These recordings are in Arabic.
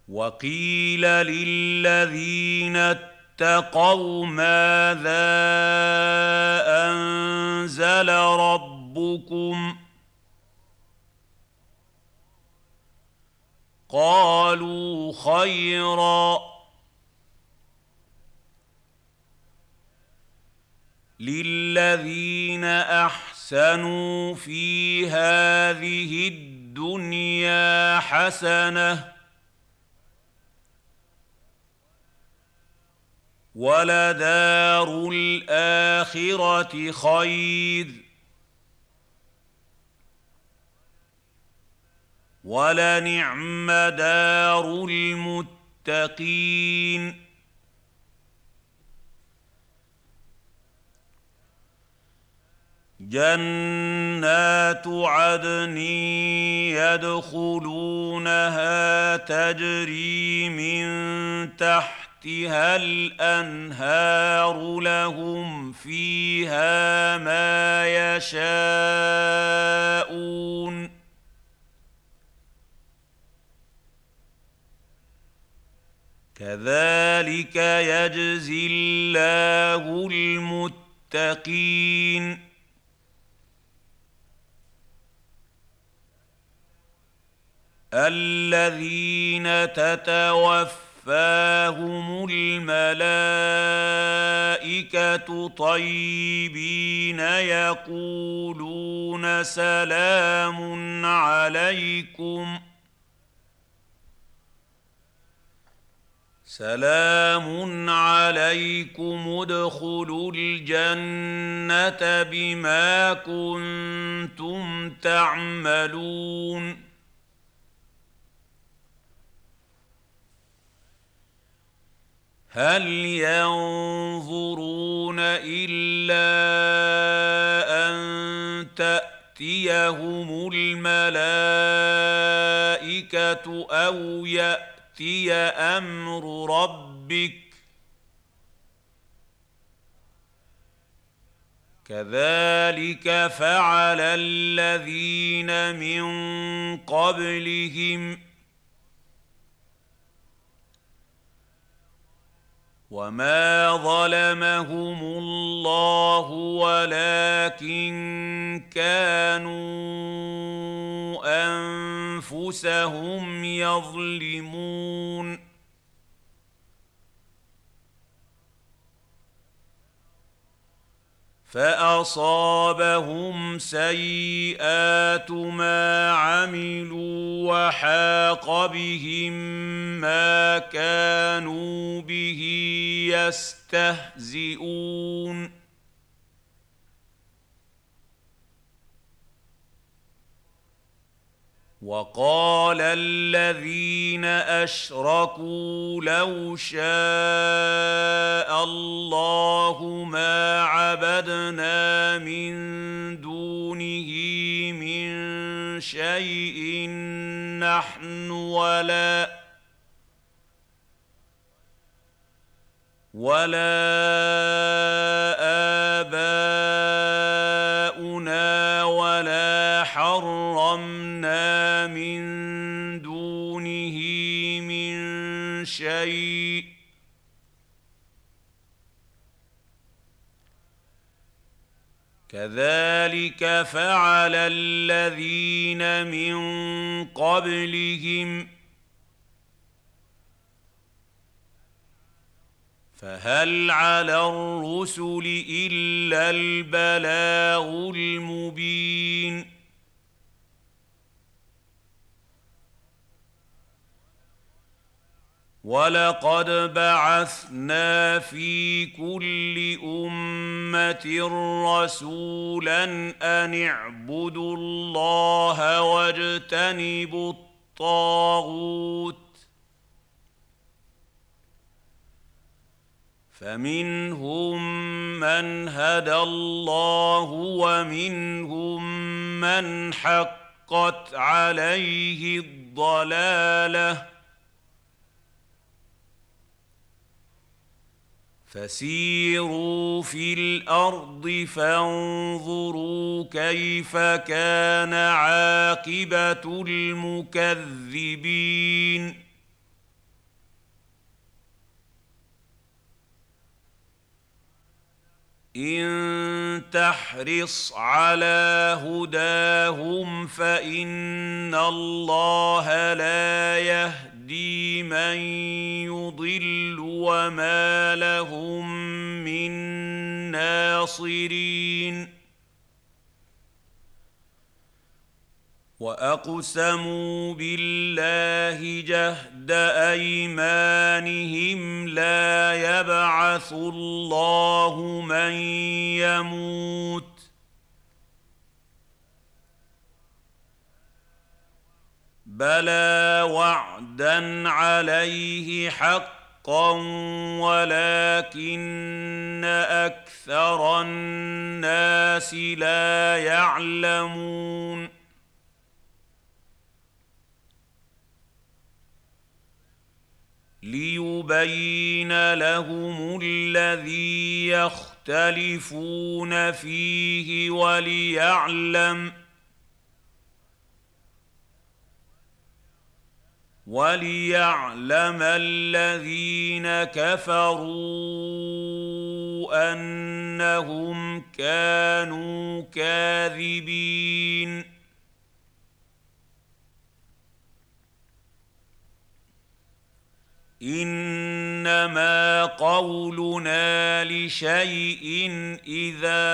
وقيل للذين اتقوا ماذا أنزل ربكم قالوا خيرا للذين أحسنوا في هذه الدنيا حسنة ولدار الآخرة خير ولنعم دار المتقين جنات عدن يدخلونها تجري من تحتها الأنهار لهم فيها ما يشاءون كذلك يجزي الله المتقين الذين تتوفاهم الملائكة طيبين يقولون سلام عليكم ادخلوا الجنة بما كنتم تعملون هل ينظرون إلا أن تأتيهم الملائكة أو يأتي أمر ربك كذلك فعل الذين من قبلهم وما ظلمهم الله ولكن كانوا أنفسهم يظلمون فأصابهم سيئات ما عملوا وحاق بهم ما كانوا به يستهزئون وقال الذين أشركوا لو شاء الله ما عبدنا من دونه من شيء نحن ولا آباؤنا ولا حرمنا من دونه من شيء كذلك فعل الذين من قبلهم فهل على الرسل إلا البلاغ المبين ولقد بعثنا في كل أمة رسولا أن اعبدوا الله واجتنبوا الطاغوت فمنهم من هدى الله ومنهم من حقت عليه الضلالة فسيروا في الأرض فانظروا كيف كان عاقبة المكذبين إن تحرص على هداهم فإن الله لا يهدي من يضل وما لهم من ناصرين وأقسموا بالله جهد أيمانهم لا يبعث الله من يموت بلى وعدا عليه حقا ولكن أكثر الناس لا يعلمون ليبين لهم الذي يختلفون فيه وليعلم الذين كفروا أنهم كانوا كاذبين إنما قولنا لشيء إذا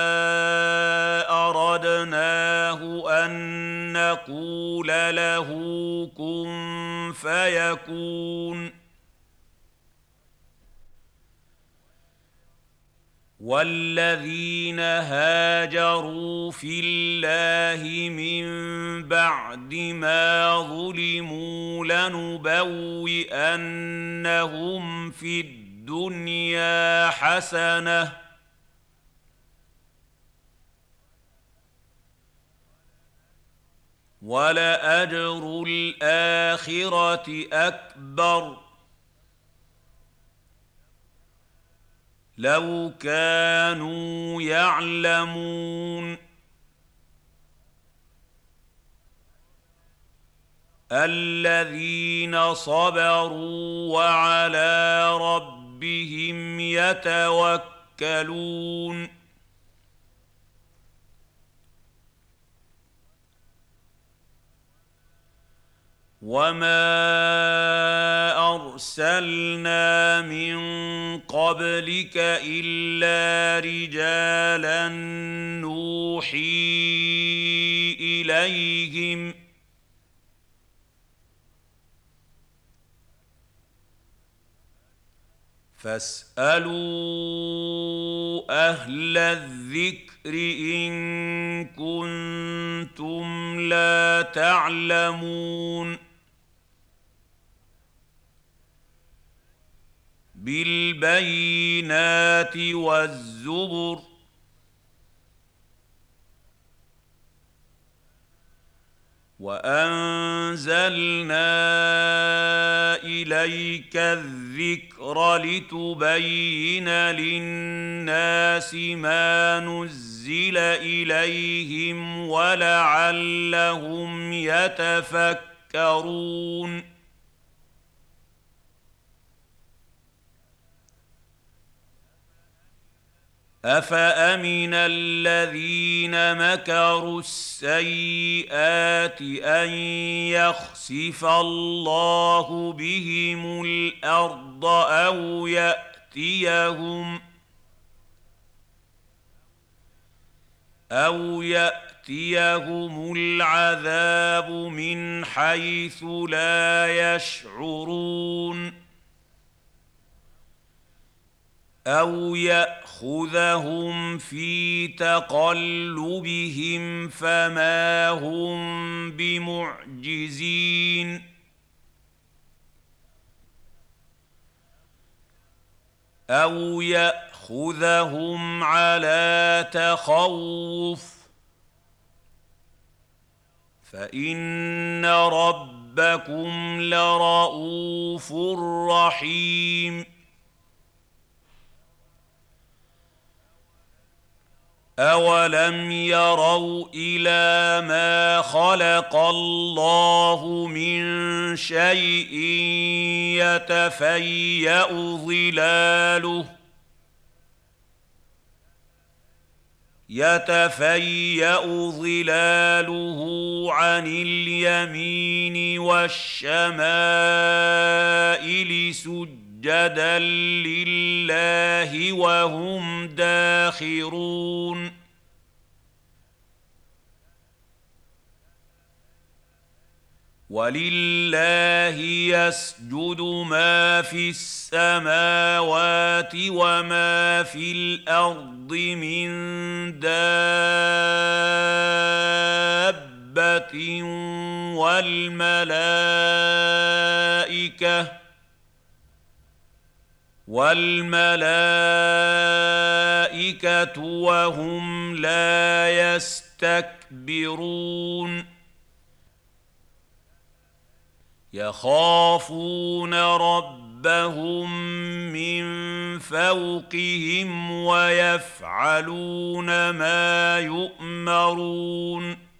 أردناه أن نقول له كن فيكون والذين هاجروا في الله من بعد ما ظلموا لنبوئنهم في الدنيا حسنة ولأجر الآخرة أكبر لو كانوا يعلمون الذين صبروا وعلى ربهم يتوكلون وما أرسلنا من قبلك إلا رجالا نوحي إليهم فاسألوا أهل الذكر إن كنتم لا تعلمون بالبينات والزبر وأنزلنا إليك الذكر لتبين للناس ما نزل إليهم ولعلهم يتفكرون أفأمن الذين مكروا السيئات أن يخسف الله بهم الأرض أو يأتيهم العذاب من حيث لا يشعرون أو يأخذهم في تقلبهم فما هم بمعجزين أو يأخذهم على تخوف فإن ربكم لرءوف رحيم أولم يروا إلى ما خلق الله من شيء يتفيأ ظلاله يتفيأ ظلاله عن اليمين والشمائل سجدا لله وهم داخرون ولله يسجد ما في السماوات وما في الأرض من دابة والملائكة وهم لا يستكبرون يخافون ربهم من فوقهم ويفعلون ما يؤمرون